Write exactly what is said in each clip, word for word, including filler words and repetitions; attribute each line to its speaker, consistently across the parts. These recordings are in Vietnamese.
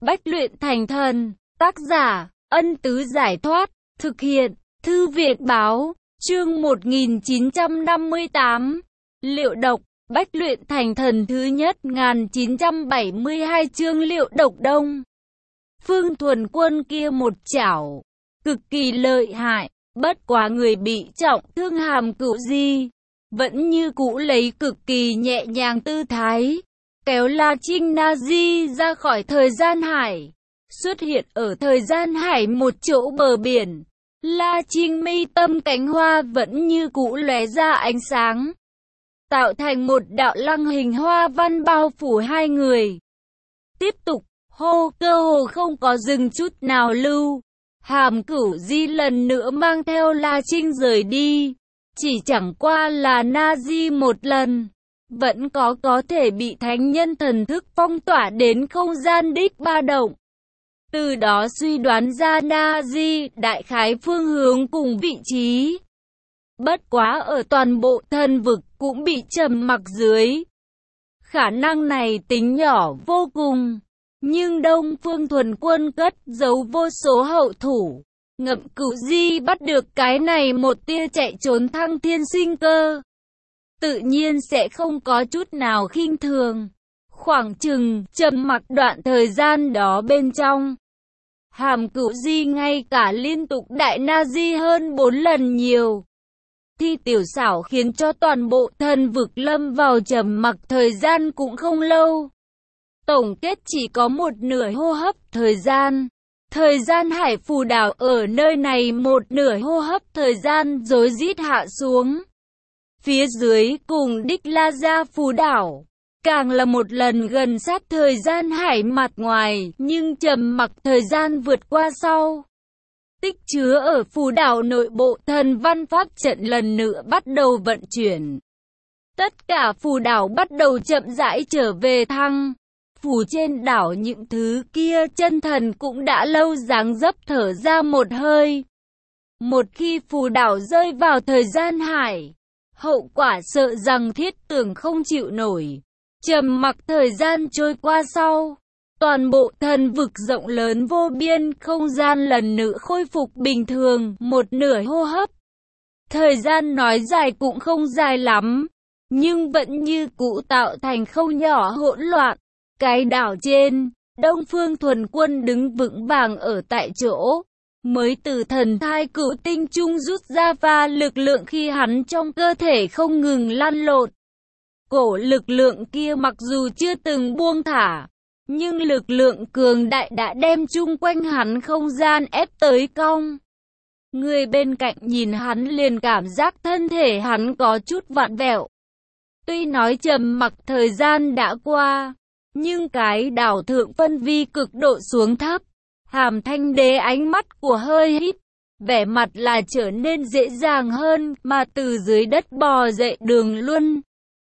Speaker 1: Bách luyện thành thần. Tác giả, Ân Tứ Giải Thoát. Thực hiện, Thư Việt Báo. Chương một nghìn chín trăm năm mươi tám. Liệu độc. Bách luyện thành thần thứ nhất một nghìn chín trăm bảy mươi hai chương liệu độc đông. Phương Thuần Quân kia một chảo, cực kỳ lợi hại, bất quá người bị trọng thương Hàm Cửu Di, vẫn như cũ lấy cực kỳ nhẹ nhàng tư thái, kéo La Trinh Na Di ra khỏi thời gian hải, xuất hiện ở thời gian hải một chỗ bờ biển. La Trinh mi tâm cánh hoa vẫn như cũ lóe ra ánh sáng, tạo thành một đạo lăng hình hoa văn bao phủ hai người. Tiếp tục, hô, cơ hồ không có dừng chút nào lưu. Hàm Cửu Di lần nữa mang theo La Trinh rời đi. Chỉ chẳng qua là Na Di một lần, vẫn có có thể bị thánh nhân thần thức phong tỏa đến không gian đích ba động. Từ đó suy đoán ra Na Di đại khái phương hướng cùng vị trí. Bất quá ở toàn bộ thần vực cũng bị trầm mặc dưới. Khả năng này tính nhỏ vô cùng, nhưng Đông Phương Thuần Quân cất giấu vô số hậu thủ. Ngậm Cửu Di bắt được cái này một tia chạy trốn thăng thiên sinh cơ, tự nhiên sẽ không có chút nào khinh thường. Khoảng chừng trầm mặc đoạn thời gian đó bên trong, Hàm Cửu Di ngay cả liên tục đại Na Di hơn bốn lần nhiều. Thi tiểu xảo khiến cho toàn bộ thần vực lâm vào trầm mặc thời gian cũng không lâu. Tổng kết chỉ có một nửa hô hấp thời gian. Thời gian hải phù đảo ở nơi này một nửa hô hấp thời gian rối rít hạ xuống. Phía dưới cùng đích La Gia phù đảo, càng là một lần gần sát thời gian hải mặt ngoài, nhưng trầm mặc thời gian vượt qua sau. Tích chứa ở phù đảo nội bộ thần văn pháp trận lần nữa bắt đầu vận chuyển. Tất cả phù đảo bắt đầu chậm rãi trở về thăng. Phủ trên đảo những thứ kia chân thần cũng đã lâu dáng dấp thở ra một hơi. Một khi phù đảo rơi vào thời gian hải, hậu quả sợ rằng thiết tưởng không chịu nổi. Trầm mặc thời gian trôi qua sau, toàn bộ thần vực rộng lớn vô biên không gian lần nữa khôi phục bình thường, một nửa hô hấp. Thời gian nói dài cũng không dài lắm, nhưng vẫn như cũ tạo thành không nhỏ hỗn loạn. Cái đảo trên, Đông Phương Thuần Quân đứng vững vàng ở tại chỗ, mới từ thần thai cửu tinh trung rút ra và lực lượng khi hắn trong cơ thể không ngừng lăn lộn. Cổ lực lượng kia mặc dù chưa từng buông thả, nhưng lực lượng cường đại đã đem chung quanh hắn không gian ép tới cong. Người bên cạnh nhìn hắn liền cảm giác thân thể hắn có chút vặn vẹo. Tuy nói trầm mặc thời gian đã qua, nhưng cái đảo thượng phân vi cực độ xuống thấp. Hàm Thanh Đế ánh mắt của hơi hít, vẻ mặt là trở nên dễ dàng hơn, mà từ dưới đất bò dậy Đường Luân.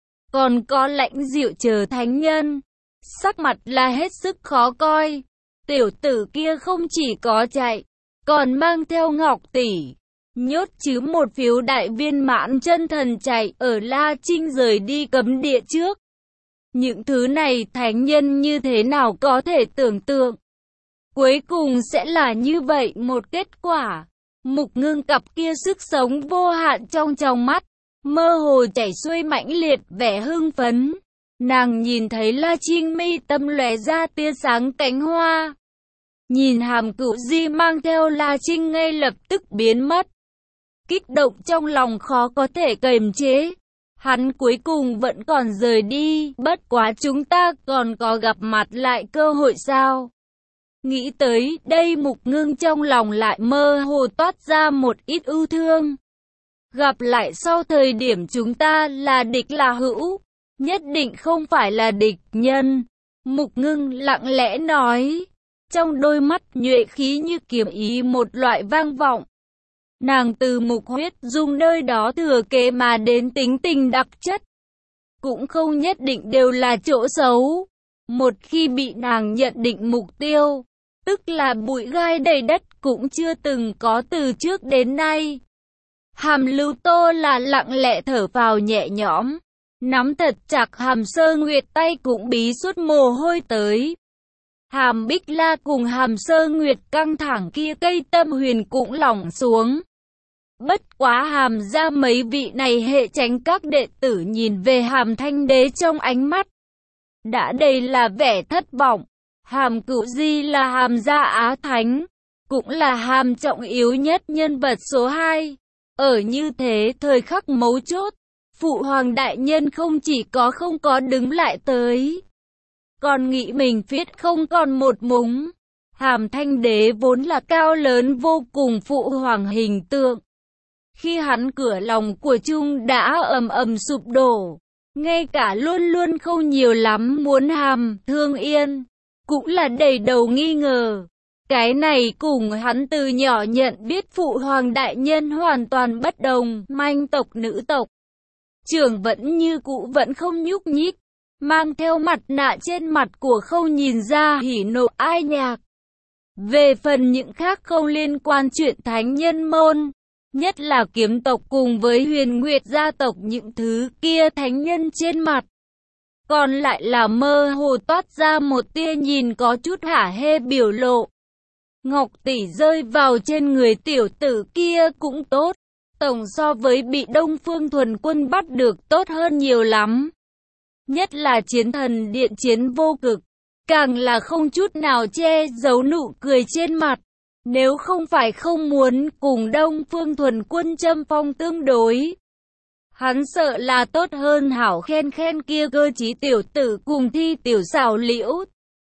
Speaker 1: Còn có Lãnh Diệu chờ thánh nhân, sắc mặt là hết sức khó coi. Tiểu tử kia không chỉ có chạy, còn mang theo Ngọc tỷ, nhốt chứ một phiếu đại viên mãn chân thần chạy ở La Trinh rời đi cấm địa trước. Những thứ này thánh nhân như thế nào có thể tưởng tượng. Cuối cùng sẽ là như vậy một kết quả. Mục Ngưng cặp kia sức sống vô hạn trong trong mắt, mơ hồ chảy xuôi mãnh liệt vẻ hưng phấn. Nàng nhìn thấy La Trinh mi tâm lóe ra tia sáng cánh hoa. Nhìn Hàm Cửu Di mang theo La Trinh ngay lập tức biến mất. Kích động trong lòng khó có thể kiềm chế. Hắn cuối cùng vẫn còn rời đi, bất quá chúng ta còn có gặp mặt lại cơ hội sao? Nghĩ tới đây Mục Ngưng trong lòng lại mơ hồ toát ra một ít ưu thương. Gặp lại sau thời điểm chúng ta là địch là hữu, nhất định không phải là địch nhân. Mục Ngưng lặng lẽ nói, trong đôi mắt nhuệ khí như kiếm ý một loại vang vọng. Nàng từ Mục Huyết Dung nơi đó thừa kế mà đến tính tình đặc chất, cũng không nhất định đều là chỗ xấu. Một khi bị nàng nhận định mục tiêu, tức là bụi gai đầy đất cũng chưa từng có từ trước đến nay. Hàm Lưu Tô là lặng lẽ thở vào nhẹ nhõm, nắm thật chặt Hàm Sơ Nguyệt tay cũng bí suốt mồ hôi tới. Hàm Bích La cùng Hàm Sơ Nguyệt căng thẳng kia cây tâm huyền cũng lỏng xuống. Bất quá Hàm gia mấy vị này hệ tránh các đệ tử nhìn về Hàm Thanh Đế trong ánh mắt đã đầy là vẻ thất vọng. Hàm Cửu Di là Hàm gia Á Thánh, cũng là Hàm trọng yếu nhất nhân vật số hai. Ở như thế thời khắc mấu chốt, Phụ Hoàng đại nhân không chỉ có không có đứng lại tới, còn nghĩ mình phiết không còn một mống. Hàm Thanh Đế vốn là cao lớn vô cùng Phụ Hoàng hình tượng. Khi hắn cửa lòng của Trung đã ầm ầm sụp đổ, ngay cả luôn luôn không nhiều lắm muốn Hàm Thương Yên, cũng là đầy đầu nghi ngờ. Cái này cùng hắn từ nhỏ nhận biết Phụ Hoàng đại nhân hoàn toàn bất đồng. Manh tộc nữ tộc trưởng vẫn như cũ vẫn không nhúc nhích, mang theo mặt nạ trên mặt của không nhìn ra hỉ nộ ai nhạc. Về phần những khác không liên quan chuyện thánh nhân môn, nhất là kiếm tộc cùng với Huyền Nguyệt gia tộc, những thứ kia thánh nhân trên mặt còn lại là mơ hồ toát ra một tia nhìn có chút hả hê biểu lộ. Ngọc tỷ rơi vào trên người tiểu tử kia cũng tốt, tổng so với bị Đông Phương Thuần Quân bắt được tốt hơn nhiều lắm. Nhất là chiến thần điện chiến vô cực, càng là không chút nào che giấu nụ cười trên mặt. Nếu không phải không muốn cùng Đông Phương Thuần Quân châm phong tương đối, hắn sợ là tốt hơn hảo khen khen kia cơ trí tiểu tử cùng Thi tiểu xảo liễu.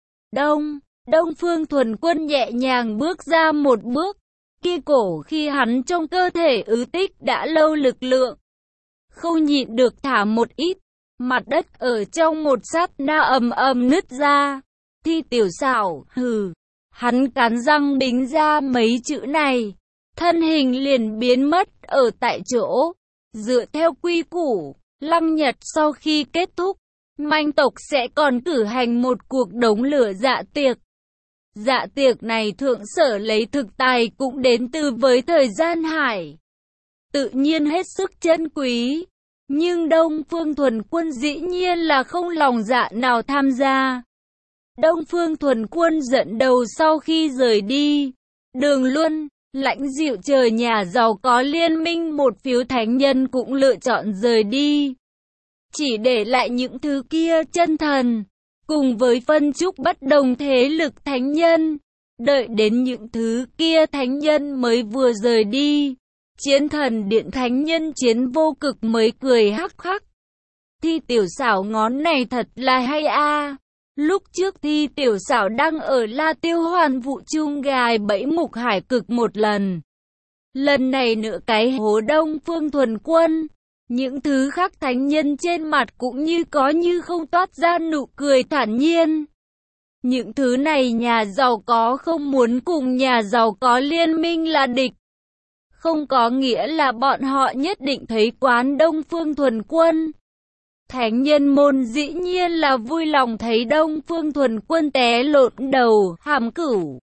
Speaker 1: Đông, Đông Phương Thuần Quân nhẹ nhàng bước ra một bước, kia cổ khi hắn trong cơ thể ứ tích đã lâu lực lượng, không nhịn được thả một ít, mặt đất ở trong một sát na ầm ầm nứt ra. Thi tiểu xảo, hừ. Hắn cắn răng đính ra mấy chữ này, thân hình liền biến mất ở tại chỗ. Dựa theo quy củ, Lăng Nhật sau khi kết thúc, manh tộc sẽ còn cử hành một cuộc đống lửa dạ tiệc. Dạ tiệc này thượng sở lấy thực tài cũng đến từ với thời gian hải, tự nhiên hết sức chân quý. Nhưng Đông Phương Thuần Quân dĩ nhiên là không lòng dạ nào tham gia. Đông Phương Thuần Quân dẫn đầu sau khi rời đi, Đường Luân, Lãnh Diệu trời nhà giàu có liên minh một phiếu thánh nhân cũng lựa chọn rời đi. Chỉ để lại những thứ kia chân thần, cùng với phân trúc bất đồng thế lực thánh nhân. Đợi đến những thứ kia thánh nhân mới vừa rời đi, chiến thần điện thánh nhân chiến vô cực mới cười hắc hắc. Thi tiểu xảo ngón này thật là hay a. Lúc trước Thi tiểu xảo đang ở La Tiêu Hoàn vụ chung gài bẫy Mục Hải Cực một lần. Lần này nữa cái hố Đông Phương Thuần Quân. Những thứ khác thánh nhân trên mặt cũng như có như không toát ra nụ cười thản nhiên. Những thứ này nhà giàu có không muốn cùng nhà giàu có liên minh là địch. Không có nghĩa là bọn họ nhất định thấy quán Đông Phương Thuần Quân. Thánh nhân môn dĩ nhiên là vui lòng thấy Đông Phương Thuần Quân té lộn đầu. Hàm Cửu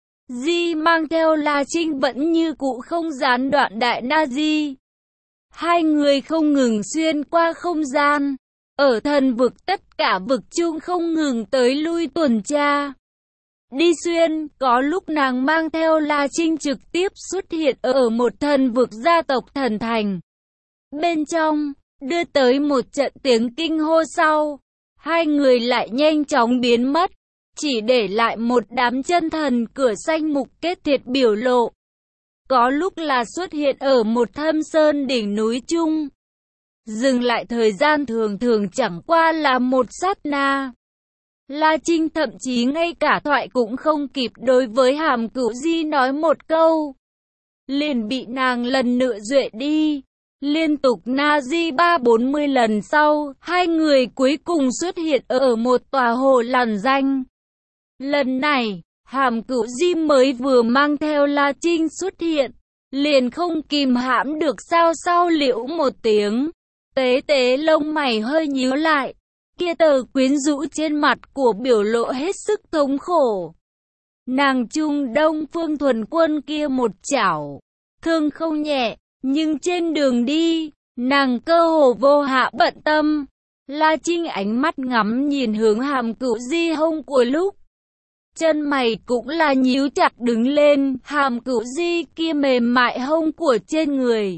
Speaker 1: Di mang theo La Trinh vẫn như cũ không gián đoạn đại na di. Hai người không ngừng xuyên qua không gian, ở thần vực tất cả vực chung không ngừng tới lui tuần tra. Đi xuyên, có lúc nàng mang theo La Trinh trực tiếp xuất hiện ở một thần vực gia tộc thần thành. Bên trong, đưa tới một trận tiếng kinh hô sau, hai người lại nhanh chóng biến mất, chỉ để lại một đám chân thần cửa xanh mục kết thiệt biểu lộ. Có lúc là xuất hiện ở một thâm sơn đỉnh núi chung. Dừng lại thời gian thường thường chẳng qua là một sát na. La Trinh thậm chí ngay cả thoại cũng không kịp đối với Hàm Cửu Di nói một câu, liền bị nàng lần nữa duệ đi. Liên tục na di ba bốn mươi lần sau, hai người cuối cùng xuất hiện ở một tòa hồ lằn danh. Lần này, Hàm Cửu Di mới vừa mang theo La Trinh xuất hiện, liền không kìm hãm được sao sao liễu một tiếng. Tế tế lông mày hơi nhíu lại, kia tờ quyến rũ trên mặt của biểu lộ hết sức thống khổ. Nàng Trung Đông Phương Thuần Quân kia một chảo, thương không nhẹ, nhưng trên đường đi, nàng cơ hồ vô hạ bận tâm. La Trinh ánh mắt ngắm nhìn hướng Hàm Cửu Di hông của lúc Chân mày cũng là nhíu chặt đứng lên, Hàm Cửu Di kia mềm mại hông của trên người.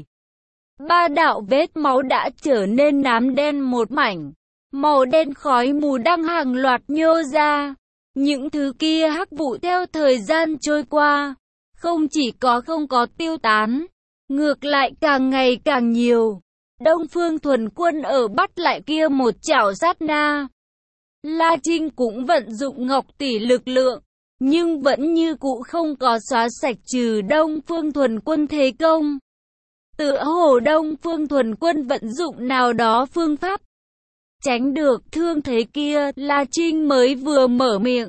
Speaker 1: Ba đạo vết máu đã trở nên nám đen một mảnh, màu đen khói mù đang hàng loạt nhô ra. Những thứ kia hắc vụ theo thời gian trôi qua, không chỉ có không có tiêu tán, ngược lại càng ngày càng nhiều. Đông Phương Thuần Quân ở bắt lại kia một chảo sát na. La Trinh cũng vận dụng Ngọc Tỷ lực lượng, nhưng vẫn như cũ không có xóa sạch trừ Đông Phương Thuần Quân thế công. Tựa hồ Đông Phương Thuần Quân vận dụng nào đó phương pháp tránh được thương thế kia, La Trinh mới vừa mở miệng.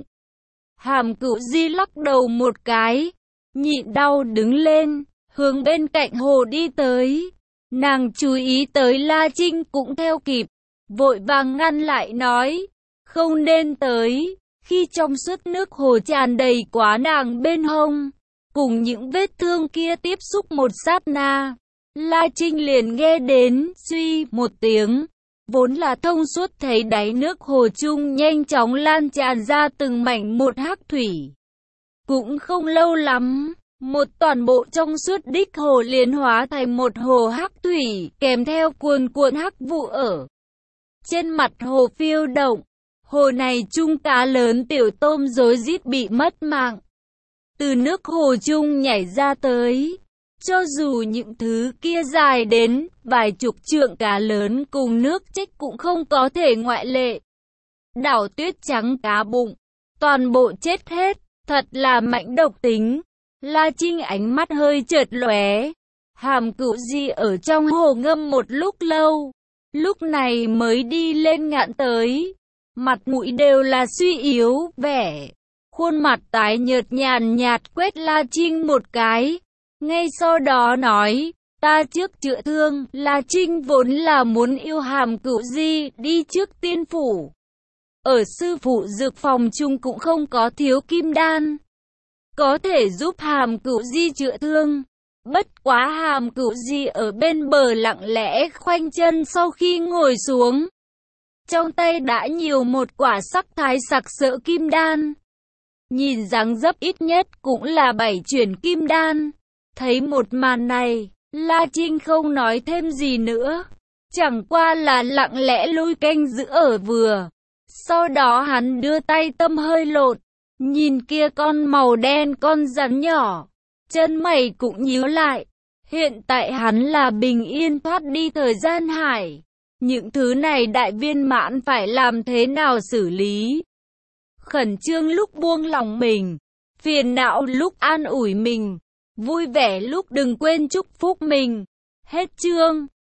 Speaker 1: Hàm Cửu Di lắc đầu một cái, nhịn đau đứng lên, hướng bên cạnh hồ đi tới. Nàng chú ý tới La Trinh cũng theo kịp, vội vàng ngăn lại nói, không nên tới. Khi trong suốt nước hồ tràn đầy quá nàng bên hông, cùng những vết thương kia tiếp xúc một sát na, La Trinh liền nghe đến suy một tiếng, vốn là thông suốt thấy đáy nước hồ chung nhanh chóng lan tràn ra từng mảnh một hắc thủy. Cũng không lâu lắm, một toàn bộ trong suốt đích hồ liền hóa thành một hồ hắc thủy, kèm theo cuồn cuộn hắc vụ ở trên mặt hồ phiêu động. Hồ này chung cá lớn tiểu tôm rối rít bị mất mạng, từ nước hồ chung nhảy ra tới. Cho dù những thứ kia dài đến vài chục trượng cá lớn cùng nước trách cũng không có thể ngoại lệ. Đảo Tuyết Trắng cá bụng, toàn bộ chết hết, thật là mãnh độc tính. La Trinh ánh mắt hơi chợt lóe. Hàm Cửu Di ở trong hồ ngâm một lúc lâu, lúc này mới đi lên ngạn tới. Mặt mũi đều là suy yếu vẻ, khuôn mặt tái nhợt nhàn nhạt quét La Trinh một cái. Ngay sau đó nói, ta trước chữa thương. La Trinh vốn là muốn yêu Hàm Cửu Di đi trước tiên phủ. Ở sư phụ dược phòng chung cũng không có thiếu kim đan, có thể giúp Hàm Cửu Di chữa thương. Bất quá Hàm Cửu Di ở bên bờ lặng lẽ khoanh chân, sau khi ngồi xuống, trong tay đã nhiều một quả sắc thái sặc sỡ kim đan. Nhìn dáng dấp ít nhất cũng là bảy chuyển kim đan. Thấy một màn này, La Trinh không nói thêm gì nữa, chẳng qua là lặng lẽ lui canh giữ ở vừa. Sau đó hắn đưa tay tâm hơi lột, nhìn kia con màu đen con rắn nhỏ, chân mày cũng nhíu lại. Hiện tại hắn là bình yên thoát đi thời gian hải. Những thứ này đại viên mãn phải làm thế nào xử lý? Khẩn trương lúc buông lòng mình, phiền não lúc an ủi mình, vui vẻ lúc đừng quên chúc phúc mình. Hết chương.